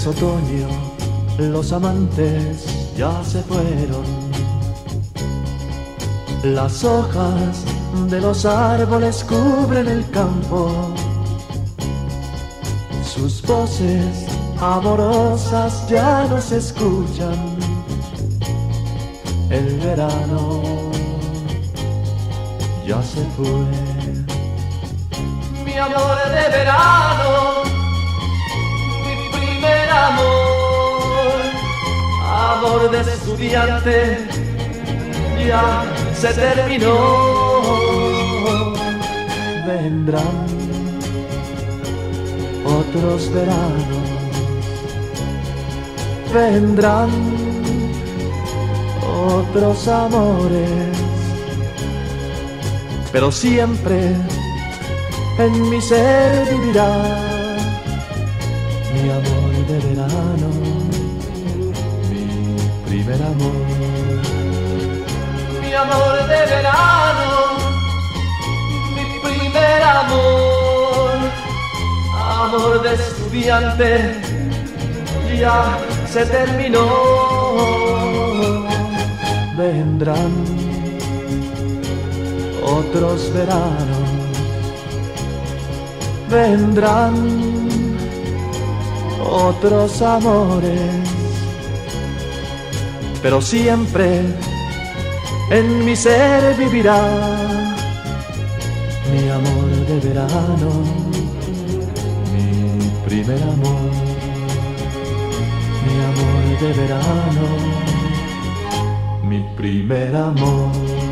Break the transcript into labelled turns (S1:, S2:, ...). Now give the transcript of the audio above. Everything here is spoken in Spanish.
S1: Es otoño, los amantes ya se fueron. Las hojas de los árboles cubren el campo. Sus voces amorosas ya no se escuchan. El verano ya se fue.
S2: Mi amor de verano, mi primer amor, amor de estudiante, ya se terminó.
S1: Vendrán otros veranos, vendrán otros amores, pero siempre en mi ser vivirá mi amor de verano, mi primer amor.
S2: Mi amor de verano, mi primer amor, amor de estudiante, ya se terminó.
S1: Vendrán otros veranos, vendrán otros amores, pero siempre en mi ser vivirá mi amor de verano, mi primer amor, mi amor de verano, mi primer amor.